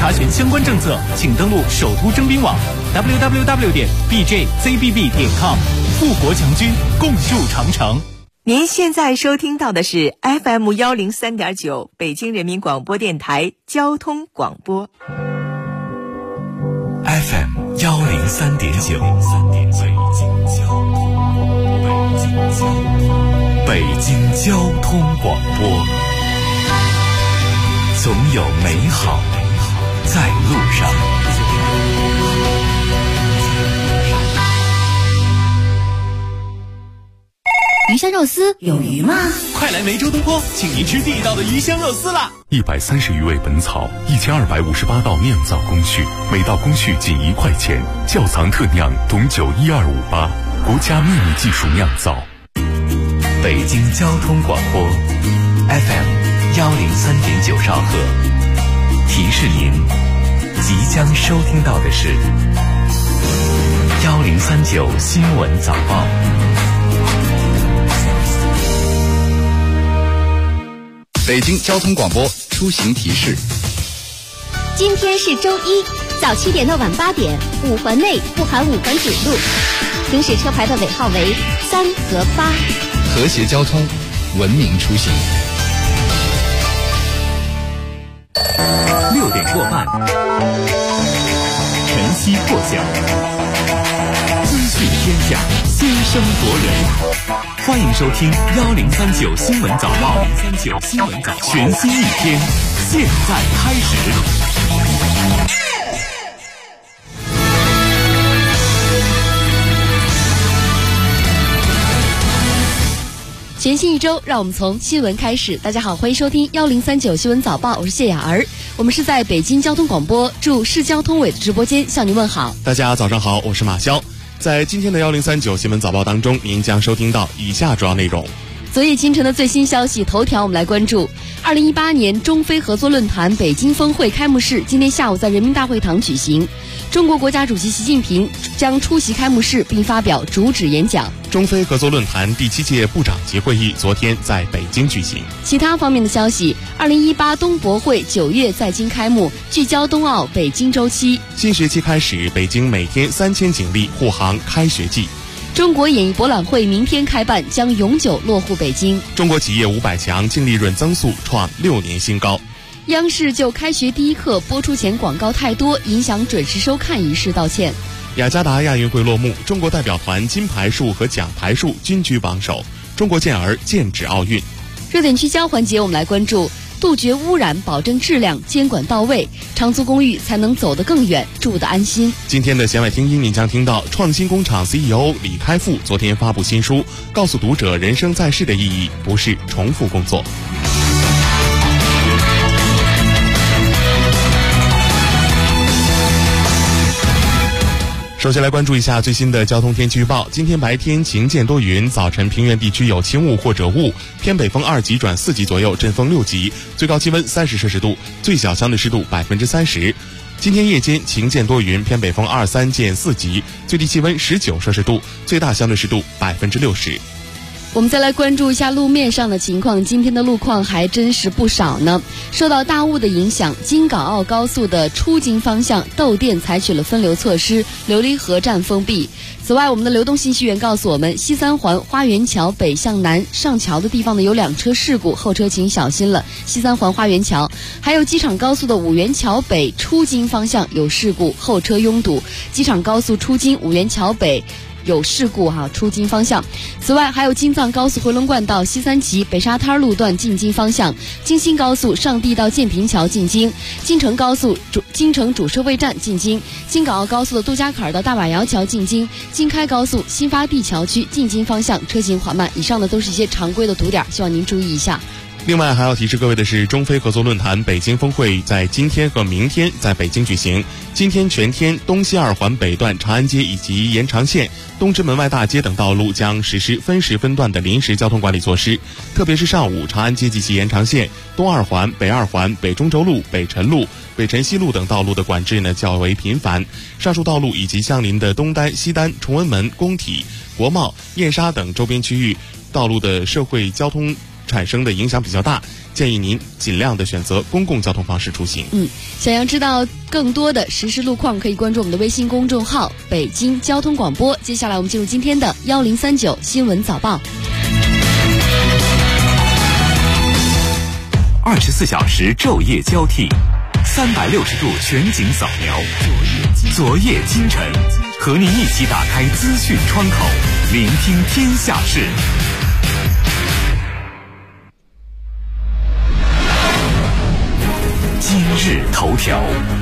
查询相关政策，请登录首都征兵网 www.bjzbb.com。富国强军，共筑长城。 您现在收听到的是 FM 103.9北京人民广播电台交通广播。 FM 103.9，北京交通广播，总有美好在路上。 鱼香肉丝有鱼吗？ 快来梅州东坡，请您吃地道的鱼香肉丝啦 ！130余味本草，1258道酿造工序，每道工序仅1块钱，窖藏特酿董酒12588，国家秘密技术酿造。北京交通广播 FM 103.9兆赫，提示您即将收听到的是1039新闻早报。 北京交通广播出行提示： 今天是周一，早7点到晚8点，5环内不含5环主路，行驶车牌的尾号为3和8。 和谐交通，文明出行。 6点过半，晨曦破晓，资讯天下，先声夺人。欢迎收听1039新闻早报，1039新闻早报，全新一天，现在开始。 全新一周，让我们从新闻开始。大家好，欢迎收听1039新闻早报，我是谢雅儿。我们是在北京交通广播驻市交通委的直播间向您问好。 大家早上好，我是马潇。在今天的1039新闻早报当中，您将收听到以下主要内容。 昨夜清晨的最新消息，头条我们来关注2018年中非合作论坛北京峰会开幕式今天下午在人民大会堂举行，中国国家主席习近平将出席开幕式并发表主旨演讲。 中非合作论坛第7届部长级会议昨天在北京举行。 其他方面的消息，2018冬博会9月在京开幕，聚焦冬奥北京周期。 新学期开始，北京每天3000警力护航开学季。 中国演艺博览会明天开办，将永久落户北京。 中国企业500强净利润增速创6年新高。 央视就开学第一课播出前广告太多，影响准时收看一事道歉。 雅加达亚运会落幕，中国代表团金牌数和奖牌数均居榜首，中国健儿剑指奥运。 热点聚焦环节，我们来关注杜绝污染，保证质量，监管到位，长租公寓才能走得更远，住得安心。 今天的弦外听音，您将听到创新工厂 CEO 李开复昨天发布新书，告诉读者人生在世的意义不是重复工作。首先来关注一下最新的交通天气预报。今天白天晴间多云，早晨平原地区有轻雾或者雾，偏北风2级转4级左右，阵风6级，最高气温30摄氏度，最小相对湿度30%。今天夜间晴间多云，偏北风2、3见4级，最低气温19摄氏度，最大相对湿度60%。 我们再来关注一下路面上的情况，今天的路况还真是不少呢。受到大雾的影响，京港澳高速的出京方向窦店采取了分流措施，琉璃河站封闭。此外，我们的流动信息源告诉我们，西三环花园桥北向南上桥的地方呢有2车事故，后车请小心了。西三环花园桥，还有机场高速的五元桥北出京方向有事故，后车拥堵。机场高速出京五元桥北有事故出京方向。此外，还有京藏高速回龙观道西三旗北沙滩路段进京方向，京新高速上地到建平桥进京，京承高速京承主收费站进京，京港澳高速的杜家坎到大马窑桥进京，京开高速新发地桥区进京方向车行缓慢。以上的都是一些常规的堵点，希望您注意一下。 另外还要提示各位的是，中非合作论坛北京峰会在今天和明天在北京举行。今天全天东西2环北段长安街以及延长线、东直门外大街等道路将实施分时分段的临时交通管理措施，特别是上午长安街及其延长线、东2环、北2环、北中轴路、北辰路、北辰西路等道路的管制较为频繁。上述道路以及相邻的东单、西单、崇文门、工体、国贸、燕莎等周边区域道路的社会交通产生的影响比较大， 建议您尽量的选择公共交通方式出行。 想要知道更多的实时路况，可以关注我们的微信公众号北京交通广播。接下来我们进入今天的1039新闻早报。 24小时昼夜交替，360度全景扫描，昨夜今晨，和您一起打开资讯窗口，聆听天下事。今日头条。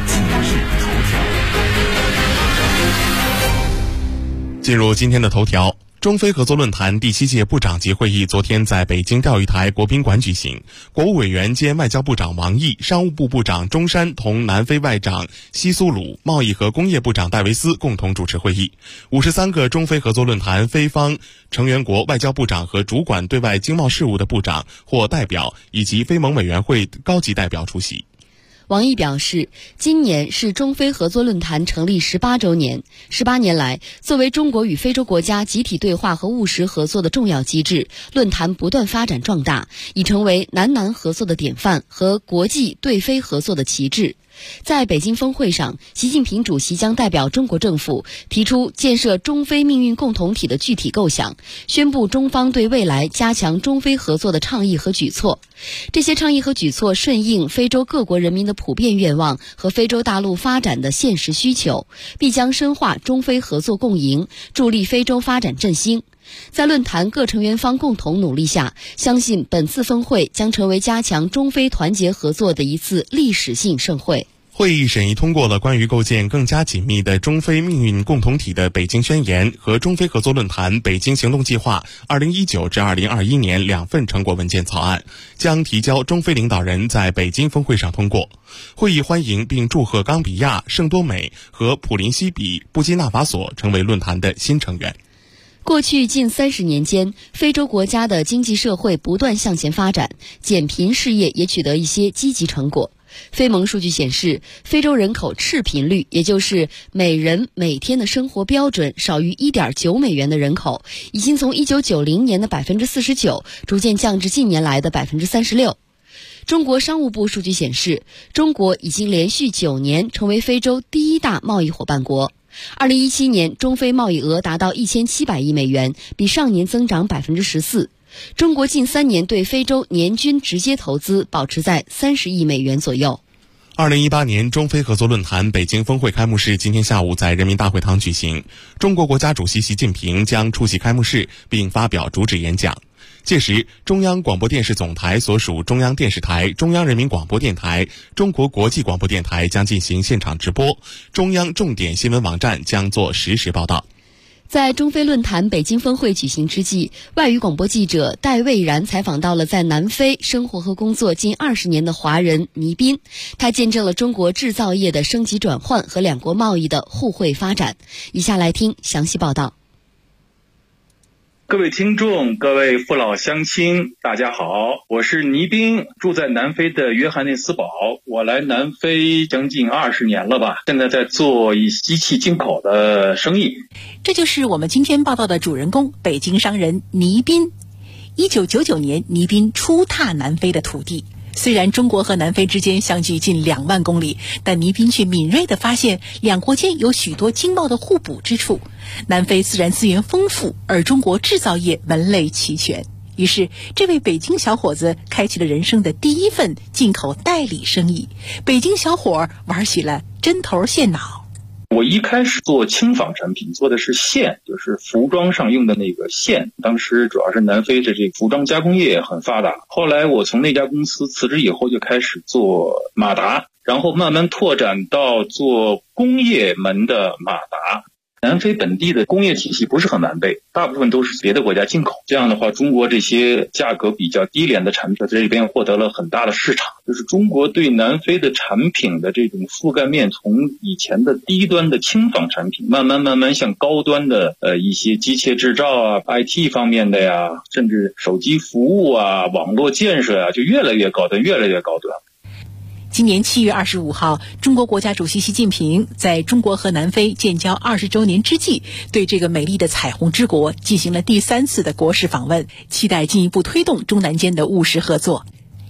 进入今天的头条。中非合作论坛第7届部长级会议昨天在北京钓鱼台国宾馆举行，国务委员兼外交部长王毅、商务部部长钟山同南非外长西苏鲁、贸易和工业部长戴维斯共同主持会议。53个中非合作论坛非方成员国外交部长和主管对外经贸事务的部长或代表以及非盟委员会高级代表出席。 王毅表示，今年是中非合作论坛成立18周年。18年来，作为中国与非洲国家集体对话和务实合作的重要机制，论坛不断发展壮大，已成为南合作的典范和国际对非合作的旗帜。在北京峰会上，习近平主席将代表中国政府提出建设中非命运共同体的具体构想，宣布中方对未来加强中非合作的倡议和举措。这些倡议和举措顺应非洲各国人民的普遍愿望和非洲大陆发展的现实需求，必将深化中非合作共赢，助力非洲发展振兴。在论坛各成员方共同努力下，相信本次峰会将成为加强中非团结合作的一次历史性盛会。 会议审议通过了关于构建更加紧密的中非命运共同体的北京宣言和中非合作论坛北京行动计划2019至2021年2份成果文件草案，将提交中非领导人在北京峰会上通过。会议欢迎并祝贺冈比亚、圣多美和普林西比、布基纳法索成为论坛的新成员。 过去近30年间，非洲国家的经济社会不断向前发展，减贫事业也取得一些积极成果。非盟数据显示，非洲人口赤贫率，也就是每人每天的生活标准少于1.9美元的人口，已经从1990年的 49% 逐渐降至近年来的 36%。中国商务部数据显示，中国已经连续9年成为非洲第1大贸易伙伴国。2017年，中非贸易额达到1700亿美元，比上年增长 14%。中国近3年对非洲年均直接投资保持在30亿美元左右。 2018年中非合作论坛北京峰会开幕式今天下午在人民大会堂举行，中国国家主席习近平将出席开幕式并发表主旨演讲。届时，中央广播电视总台所属中央电视台、中央人民广播电台、中国国际广播电台将进行现场直播，中央重点新闻网站将做实时报道。 在中非论坛北京峰会举行之际，外语广播记者戴蔚然采访到了在南非生活和工作近20年的华人倪斌，他见证了中国制造业的升级转换和两国贸易的互惠发展。以下来听详细报道。 各位听众，各位父老乡亲，大家好，我是倪斌，住在南非的约翰内斯堡。我来南非将近20年了吧，现在在做机器进口的生意。 这就是我们今天报道的主人公，北京商人倪斌。1999年，倪斌初踏南非的土地。虽然中国和南非之间相距近2万公里，但倪斌却敏锐地发现两国间有许多经贸的互补之处。南非自然资源丰富，而中国制造业门类齐全。于是，这位北京小伙子开启了人生的第1份进口代理生意。北京小伙玩起了针头线脑。 我一开始做轻纺产品，做的是线，就是服装上用的那个线。当时主要是南非的这个服装加工业很发达。后来我从那家公司辞职以后，就开始做马达，然后慢慢拓展到做工业门的马达。南非本地的工业体系不是很完备，大部分都是别的国家进口。这样的话，中国这些价格比较低廉的产品在这里边获得了很大的市场。就是中国对南非的产品的这种覆盖面，从以前的低端的轻纺产品，慢慢向高端的一些机械制造啊、IT 方面的呀，甚至手机服务啊、网络建设啊，就越来越高端，越来越高端。 今年7月25号，中国国家主席习近平在中国和南非建交20周年之际，对这个美丽的彩虹之国进行了第3次的国事访问，期待进一步推动中南间的务实合作。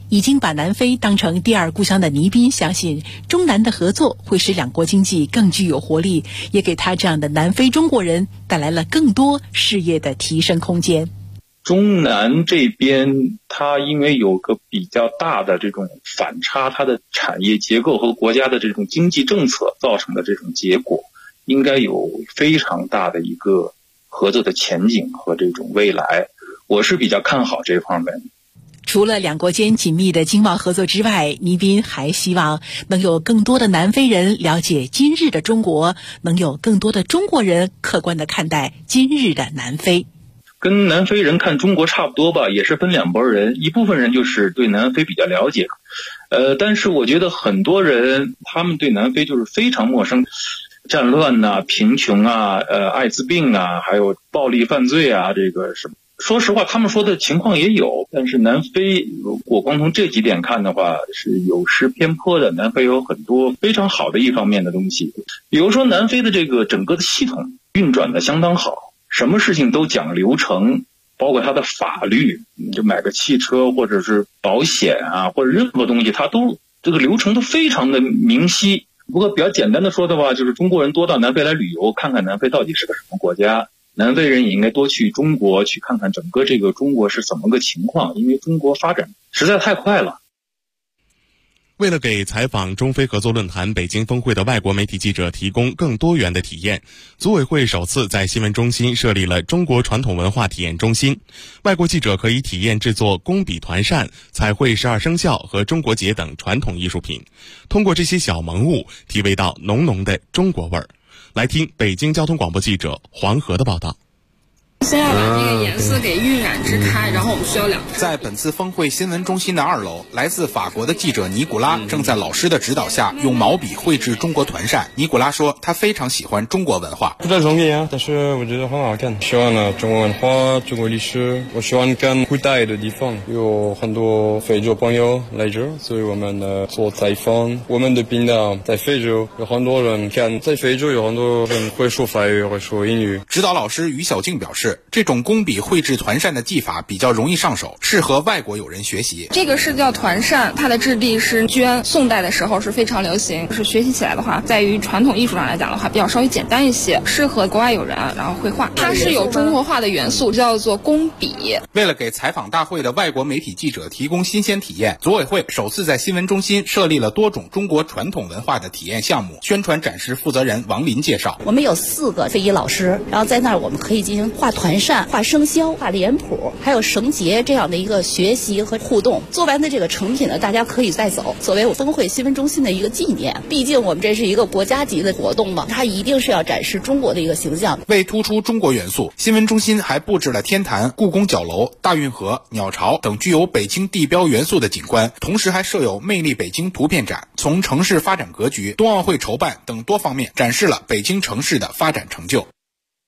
已经把南非当成第二故乡的倪斌相信，中南的合作会使两国经济更具有活力，也给他这样的南非中国人带来了更多事业的提升空间。 中南这边，它因为有个比较大的这种反差，它的产业结构和国家的这种经济政策造成的这种结果，应该有非常大的一个合作的前景和这种未来。我是比较看好这方面。 除了两国间紧密的经贸合作之外，倪斌还希望能有更多的南非人了解今日的中国，能有更多的中国人客观地看待今日的南非。 跟南非人看中国差不多吧，也是分两拨人，一部分人就是对南非比较了解，但是我觉得很多人他们对南非就是非常陌生，战乱啊、贫穷啊、艾滋病啊，还有暴力犯罪啊，这个什么，说实话他们说的情况也有，但是南非我光从这几点看的话是有失偏颇的。南非有很多非常好的一方面的东西，比如说南非的这个整个的系统运转的相当好，什么事情都讲流程，包括它的法律，你就买个汽车或者是保险啊，或者任何东西，它都这个流程都非常的明晰。不过比较简单的说的话，就是中国人多到南非来旅游，看看南非到底是个什么国家。南非人也应该多去中国去看看整个这个中国是怎么个情况，因为中国发展实在太快了。 为了给采访中非合作论坛北京峰会的外国媒体记者提供更多元的体验，组委会首次在新闻中心设立了中国传统文化体验中心。外国记者可以体验制作工笔团扇、彩绘12生肖和中国结等传统艺术品，通过这些小萌物体味到浓浓的中国味儿。来听北京交通广播记者黄河的报道。 先要把这个颜色给晕染支开，然后我们需要2。 在本次峰会新闻中心的2楼，来自法国的记者尼古拉正在老师的指导下用毛笔绘制中国团扇。尼古拉说，他非常喜欢中国文化。 不太容易啊，但是我觉得很好看。喜欢中国文化、中国历史。我喜欢看古代的地方，有很多非洲朋友来这，所以我们做采访。我们的频道在非洲，有很多人看，在非洲有很多人会说法语，会说英语。 指导老师于小静表示，这种工笔绘制团扇的技法比较容易上手，适合外国友人学习。 这个是叫团扇，它的质地是绢，宋代的时候是非常流行。是学习起来的话，在于传统艺术上来讲的话，比较稍微简单一些，适合国外友人然后绘画。它是有中国化的元素，叫做工笔。 为了给采访大会的外国媒体记者提供新鲜体验，组委会首次在新闻中心设立了多种中国传统文化的体验项目。宣传展示负责人王林介绍， 我们有4个非遗老师，然后在那儿我们可以进行画团扇、画生肖、画脸谱，还有绳结这样的一个学习和互动。做完的这个成品呢，大家可以带走，作为我峰会新闻中心的一个纪念。毕竟我们这是一个国家级的活动嘛，它一定是要展示中国的一个形象。 为突出中国元素，新闻中心还布置了天坛、故宫角楼、大运河、鸟巢等具有北京地标元素的景观，同时还设有魅力北京图片展，从城市发展格局、冬奥会筹办等多方面展示了北京城市的发展成就。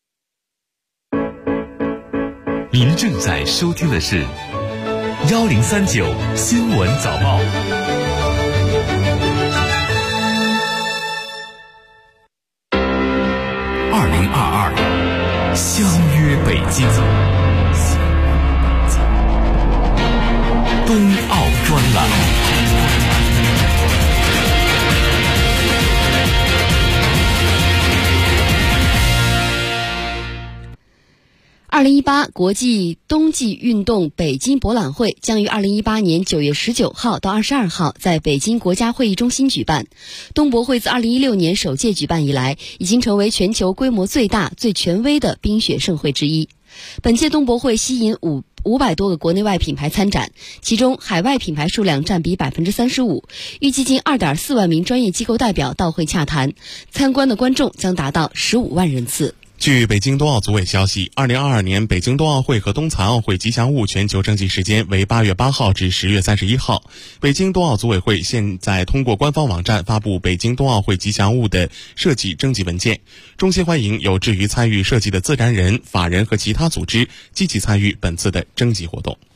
您正在收听的是1039新闻早报。2022相约北京，冬奥专栏。 2018国际冬季运动北京博览会将于2018年9月19号到22号在北京国家会议中心举办。冬博会自2016年首届举办以来，已经成为全球规模最大、最权威的冰雪盛会之一。本届冬博会吸引500多个国内外品牌参展，其中海外品牌数量占比 35%， 预计近 2.4 万名专业机构代表到会洽谈，参观的观众将达到15万人次。 据北京冬奥组委消息，2022年北京冬奥会和冬残奥会吉祥物全球征集时间为8月8号至10月31号。北京冬奥组委会现在通过官方网站发布北京冬奥会吉祥物的设计征集文件，衷心欢迎有志于参与设计的自然人、法人和其他组织积极参与本次的征集活动。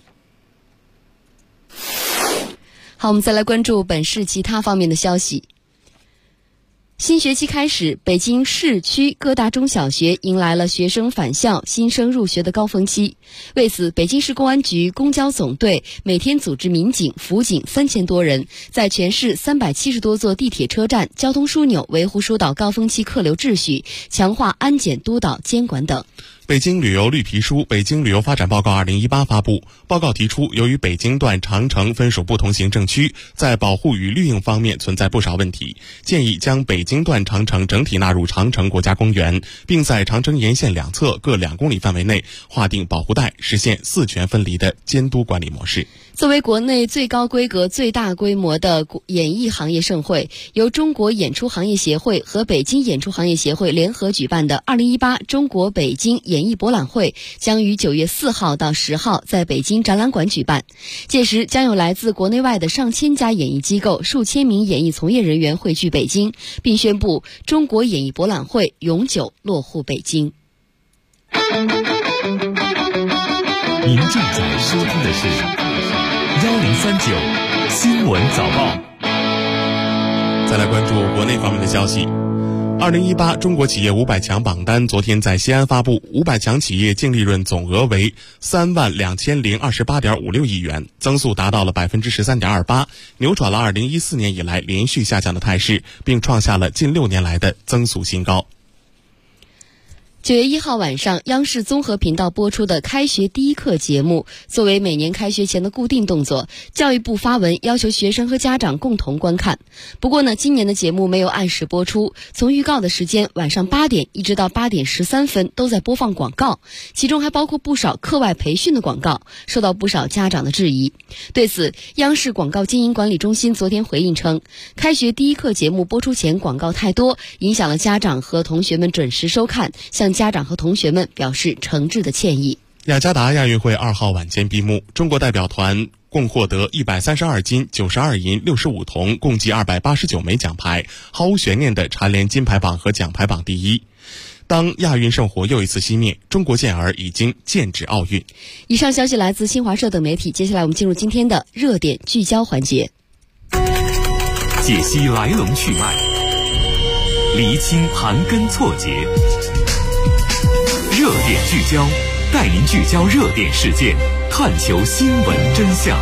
好，我们再来关注本市其他方面的消息。 新学期开始，北京市区各大中小学迎来了学生返校、新生入学的高峰期。为此，北京市公安局公交总队每天组织民警、辅警3000多人，在全市370多座地铁车站、交通枢纽维护疏导高峰期客流秩序，强化安检督导监管等。 北京旅游绿皮书《北京旅游发展报告2018》发布。报告提出，由于北京段长城分属不同行政区，在保护与绿荫方面存在不少问题，建议将北京段长城整体纳入长城国家公园，并在长城沿线两侧各2公里范围内划定保护带，实现4权分离的监督管理模式。 作为国内最高规格、最大规模的演艺行业盛会，由中国演出行业协会和北京演出行业协会联合举办的2018中国北京演艺博览会将于9月4号到10号在北京展览馆举办。届时将有来自国内外的上千家演艺机构、数千名演艺从业人员汇聚北京，并宣布中国演艺博览会永久落户北京。 您正在收听的是1039新闻早报。 再来关注国内方面的消息。2018中国企业500强榜单昨天在西安发布，500强企业净利润总额为32028.56亿元，增速达到了13.28%，扭转了2014年以来连续下降的态势，并创下了近6年来的增速新高。 9月1号晚上，央视综合频道播出的开学第一课节目，作为每年开学前的固定动作，教育部发文要求学生和家长共同观看。不过呢，今年的节目没有按时播出，从预告的时间晚上8点一直到8点13分都在播放广告，其中还包括不少课外培训的广告，受到不少家长的质疑。对此，央视广告经营管理中心昨天回应称，开学第一课节目播出前广告太多，影响了家长和同学们准时收看，向家长和同学们表示诚挚的歉意。 雅加达亚运会2号晚间闭幕，中国代表团共获得132金、92银、65铜，共计289枚奖牌，毫无悬念地蝉联金牌榜和奖牌榜第一。当亚运圣火又一次熄灭，中国健儿已经剑指奥运。 以上消息来自新华社等媒体。接下来我们进入今天的热点聚焦环节， 解析来龙去脉，厘清盘根错节。热点聚焦，带您聚焦热点事件，探求新闻真相。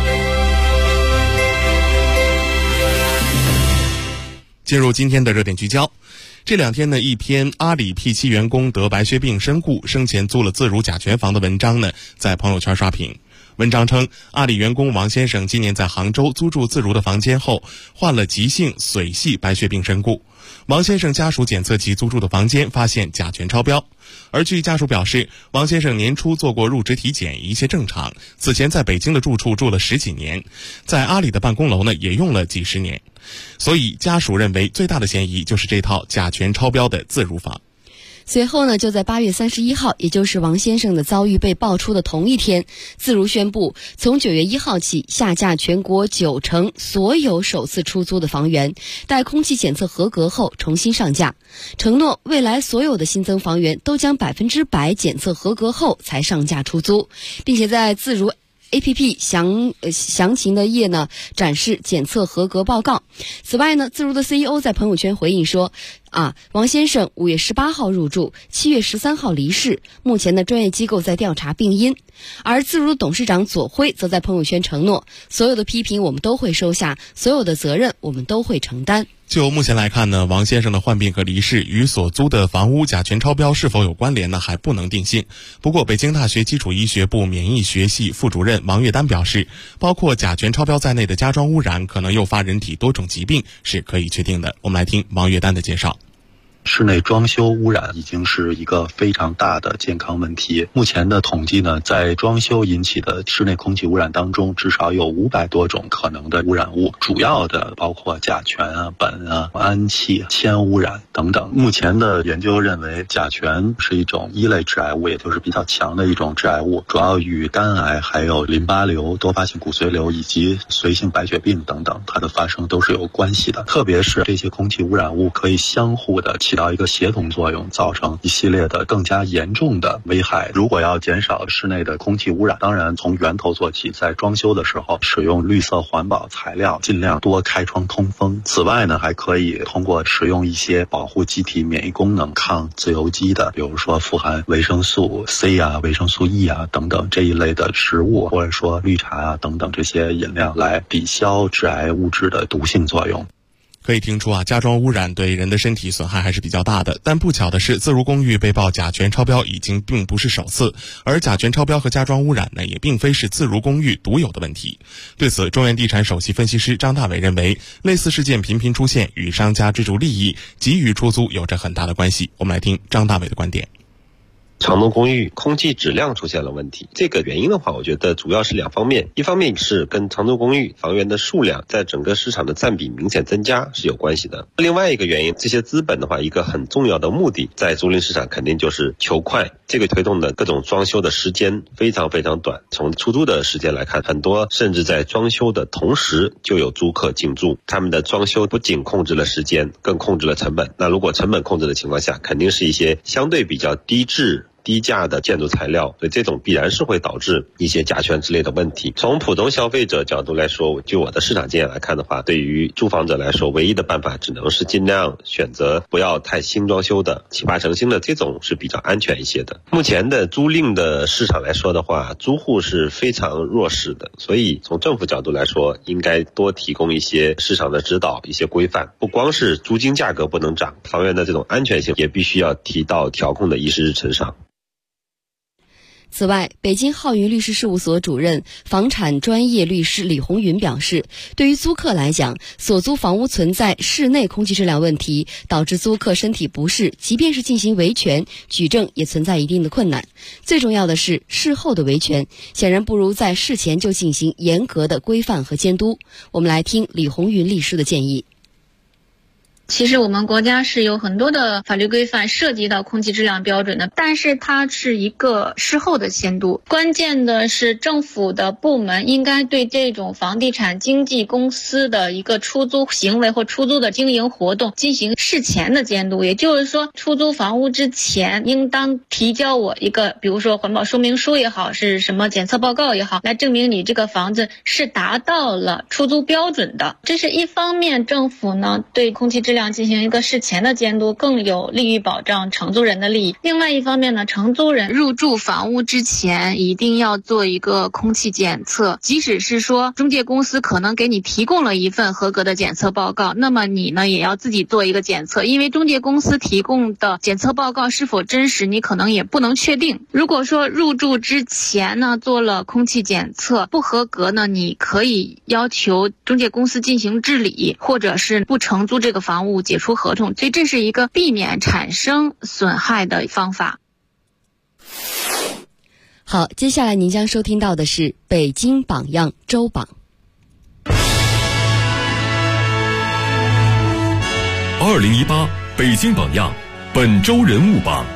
进入今天的热点聚焦。这2天呢，一篇阿里 P7 员工得白血病身故，生前租了自如甲醛房的文章呢，在朋友圈刷屏。文章称，阿里员工王先生今年在杭州租住自如的房间后，患了急性髓系白血病身故。王先生家属检测其租住的房间，发现甲醛超标。而据家属表示，王先生年初做过入职体检，一切正常。此前在北京的住处住了10几年，在阿里的办公楼呢也用了几十年。所以家属认为最大的嫌疑就是这套甲醛超标的自如房。 随后呢，就在8月31号，也就是王先生的遭遇被爆出的同一天，自如宣布从9月1号起下架全国90%所有首次出租的房源，待空气检测合格后重新上架，承诺未来所有的新增房源都将100%检测合格后才上架出租，并且在自如APP 详情的页呢展示检测合格报告。此外呢，自如的 CEO 在朋友圈回应说，王先生5月18号入住，7月13号离世，目前的专业机构在调查病因。而自如董事长左晖则在朋友圈承诺，所有的批评我们都会收下，所有的责任我们都会承担。 就目前来看呢，王先生的患病和离世与所租的房屋甲醛超标是否有关联呢，还不能定性。不过北京大学基础医学部免疫学系副主任王月丹表示，包括甲醛超标在内的家装污染可能诱发人体多种疾病是可以确定的。我们来听王月丹的介绍。 室内装修污染已经是一个非常大的健康问题。目前的统计呢，在装修引起的室内空气污染当中，至少有500多种可能的污染物，主要的包括甲醛苯氨气、铅污染等等。目前的研究认为，甲醛是一种一类致癌物，也就是比较强的一种致癌物，主要与肝癌、还有淋巴瘤、多发性骨髓瘤以及髓性白血病等等，它的发生都是有关系的。特别是这些空气污染物可以相互的起到一个协同作用，造成一系列的更加严重的危害。如果要减少室内的空气污染，当然从源头做起，在装修的时候使用绿色环保材料，尽量多开窗通风。此外呢，还可以通过使用一些保护机体免疫功能、抗自由基的，比如说富含维生素 C 啊、维生素 E 啊等等这一类的食物，或者说绿茶啊等等这些饮料，来抵消致癌物质的毒性作用。 可以听出家装污染对人的身体损害还是比较大的。但不巧的是，自如公寓被曝甲醛超标已经并不是首次，而甲醛超标和家装污染呢，也并非是自如公寓独有的问题。对此，中原地产首席分析师张大伟认为，类似事件频频出现，与商家追逐利益、急于出租有着很大的关系。我们来听张大伟的观点。 长东公寓空气质量出现了问题，这个原因的话，我觉得主要是两方面，一方面是跟长东公寓房源的数量在整个市场的占比明显增加是有关系的。另外一个原因，这些资本的话，一个很重要的目的在租赁市场肯定就是求快，这个推动的各种装修的时间非常非常短。从出租的时间来看，很多甚至在装修的同时就有租客进驻，他们的装修不仅控制了时间，更控制了成本。那如果成本控制的情况下，肯定是一些相对比较低质低价的建筑材料，所以这种必然是会导致一些甲醛之类的问题。从普通消费者角度来说，就我的市场经验来看的话，对于住房者来说，唯一的办法只能是尽量选择不要太新装修的7、8成新的，这种是比较安全一些的。目前的租赁的市场来说的话，租户是非常弱势的，所以从政府角度来说，应该多提供一些市场的指导、一些规范，不光是租金价格不能涨，房源的这种安全性也必须要提到调控的议事日程上。 此外，北京浩云律师事务所主任、房产专业律师李红云表示，对于租客来讲，所租房屋存在室内空气质量问题，导致租客身体不适，即便是进行维权，举证也存在一定的困难。最重要的是事后的维权，显然不如在事前就进行严格的规范和监督。我们来听李红云律师的建议。 其实我们国家是有很多的法律规范涉及到空气质量标准的，但是它是一个事后的监督。关键的是政府的部门应该对这种房地产经纪公司的一个出租行为或出租的经营活动进行事前的监督。也就是说，出租房屋之前应当提交我一个，比如说环保说明书也好，是什么检测报告也好，来证明你这个房子是达到了出租标准的。这是一方面，政府呢对空气质量进行一个事前的监督，更有利于保障承租人的利益。另外一方面呢，承租人入住房屋之前一定要做一个空气检测，即使是说中介公司可能给你提供了一份合格的检测报告，那么你呢也要自己做一个检测，因为中介公司提供的检测报告是否真实，你可能也不能确定。如果说入住之前呢做了空气检测不合格呢，你可以要求中介公司进行治理，或者是不承租这个房屋，解除合同。所以这是一个避免产生损害的方法。 好，接下来您将收听到的是北京榜样周榜。 2018北京榜样本周人物榜。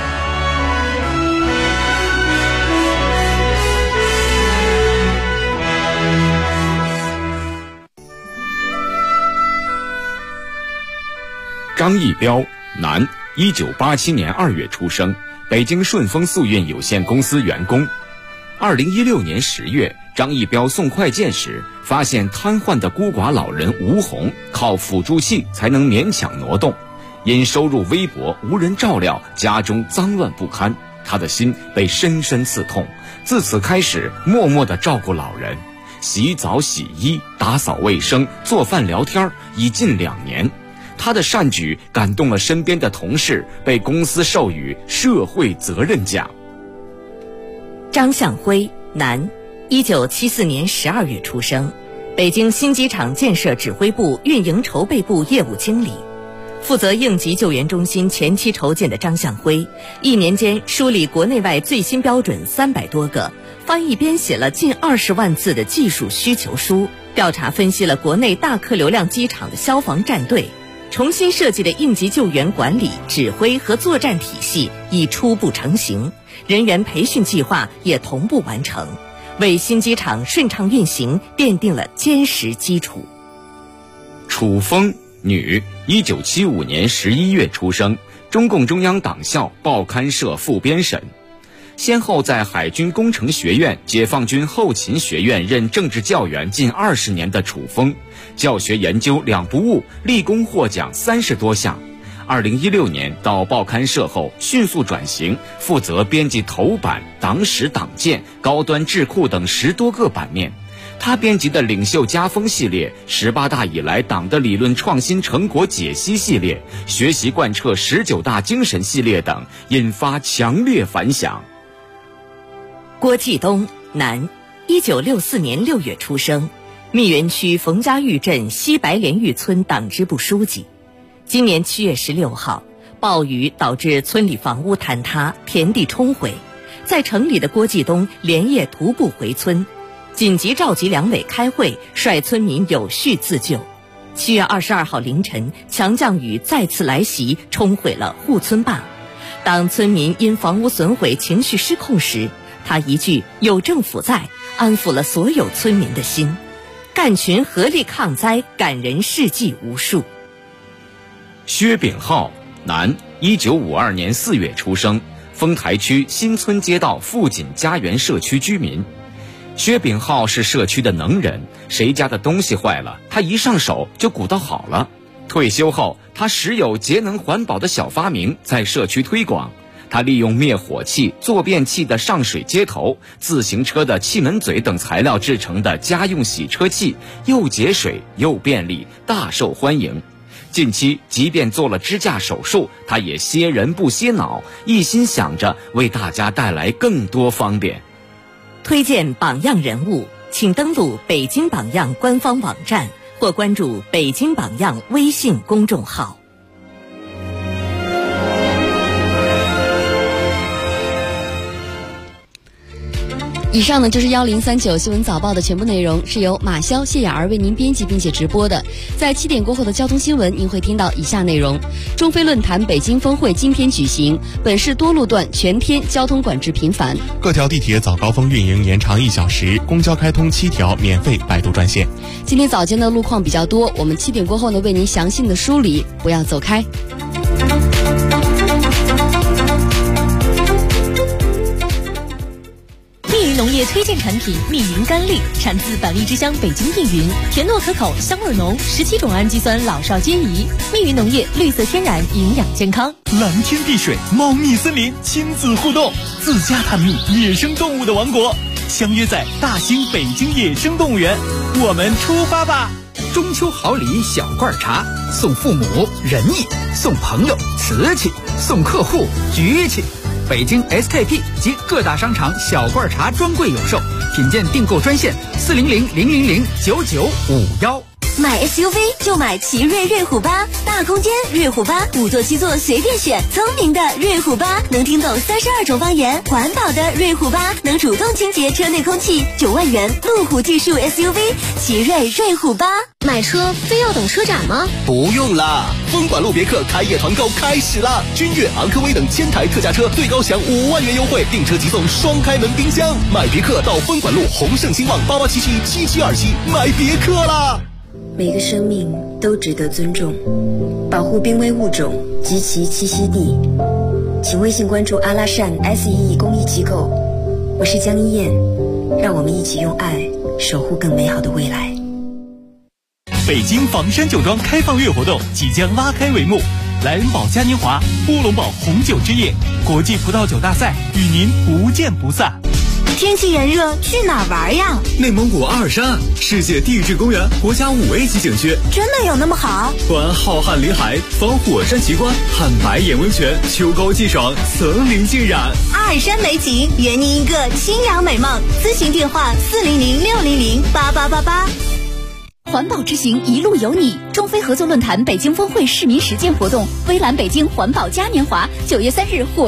张义彪，男，1987年2月出生，北京顺丰速运有限公司员工。2016年10月，张义彪送快件时，发现瘫痪的孤寡老人吴红靠辅助器才能勉强挪动，因收入微薄，无人照料，家中脏乱不堪，他的心被深深刺痛。自此开始，默默地照顾老人，洗澡、洗衣、打扫卫生、做饭、聊天，已近2年。他的善举感动了身边的同事，被公司授予社会责任奖。 张向辉，男，1974年12月出生，北京新机场建设指挥部运营筹备部业务经理。负责应急救援中心前期筹建的张向辉，1年间梳理国内外最新标准300多个，翻译编写了近20万字的技术需求书，调查分析了国内大客流量机场的消防战队。重新设计的应急救援管理、指挥和作战体系已初步成型，人员培训计划也同步完成，为新机场顺畅运行奠定了坚实基础。 楚风， 女，1975年11月出生，中共中央党校报刊社副编审，先后在海军工程学院、解放军后勤学院任政治教员近20年的楚风，教学研究2不误，立功获奖30多项。2016年到报刊社后迅速转型，负责编辑头版、党史党建、高端智库等10多个版面。他编辑的领袖家风系列、18大以来党的理论创新成果解析系列、学习贯彻19大精神系列等，引发强烈反响。 郭继东，男，1964年6月出生，密云区冯家峪镇西白莲峪村党支部书记。今年7月16号，暴雨导致村里房屋坍塌，田地冲毁，在城里的郭继东连夜徒步回村，紧急召集两委开会，率村民有序自救。7月22号凌晨，强降雨再次来袭，冲毁了护村坝。当村民因房屋损毁情绪失控时，他一句“有政府在”，安抚了所有村民的心。干群合力抗灾，感人事迹无数。 薛炳浩，男，1952年4月出生，丰台区新村街道富锦家园社区居民。薛炳浩是社区的能人，谁家的东西坏了，他一上手就鼓捣好了。退休后，他时有节能环保的小发明在社区推广。他利用灭火器、坐便器的上水接头、自行车的气门嘴等材料制成的家用洗车器，又节水又便利，大受欢迎。近期即便做了支架手术，他也歇人不歇脑，一心想着为大家带来更多方便。 推荐榜样人物，请登录北京榜样官方网站或关注北京榜样微信公众号。 以上呢就是1039新闻早报的全部内容，是由马潇、谢雅儿为您编辑并且直播的。在7点过后的交通新闻，您会听到以下内容：中非论坛北京峰会今天举行，本市多路段全天交通管制频繁。 各条地铁早高峰运营延长1小时，公交开通7条免费百度专线。 今天早间的路况比较多，我们7点过后呢为您详细的梳理，不要走开。 密云农业推荐产品密云甘栗，产自板栗之乡北京密云，甜糯可口，香味浓，17种氨基酸老少皆宜。密云农业绿色天然，营养健康。 蓝天碧水，茂密森林，亲子互动，自家探秘野生动物的王国，相约在大兴北京野生动物园，我们出发吧！ 中秋好礼小罐茶，送父母仁义，送朋友瓷器，送客户局气。北京 SKP 及各大商场小罐茶专柜有售，品鉴订购专线400-000-9951。 买 SUV 就买奇瑞瑞虎8，大空间瑞虎8，5座7座随便选，聪明的瑞虎8能听懂32种方言，环保的瑞虎8能主动清洁车内空气，9万元路虎技术 SUV 奇瑞瑞虎8。 买车非要等车展吗？ 不用啦，丰管路别克开业团购开始啦！君越、昂科威等1000台特价车最高享5万元优惠，订车即送双开门冰箱。买别克到丰管路宏盛兴旺88777727买别克啦！ 每个生命都值得尊重，保护濒危物种及其栖息地。请微信关注阿拉善 SEE 公益机构，我是江一燕，让我们一起用爱守护更美好的未来。 北京房山酒庄开放月活动即将拉开帷幕，莱恩堡嘉年华、乌龙堡红酒之夜、国际葡萄酒大赛与您不见不散。 天气炎热，去哪玩呀？ 内蒙古阿尔山世界地质公园国家5A 级景区， 真的有那么好？ 观浩瀚林海，访火山奇观，看白眼温泉，秋高气爽，层林尽染。 阿尔山美景，圆您一个清扬美梦。咨询电话400-600-8888。环保之行，一路有你。中非合作论坛北京峰会市民实践活动，微蓝北京环保嘉年华9月3日火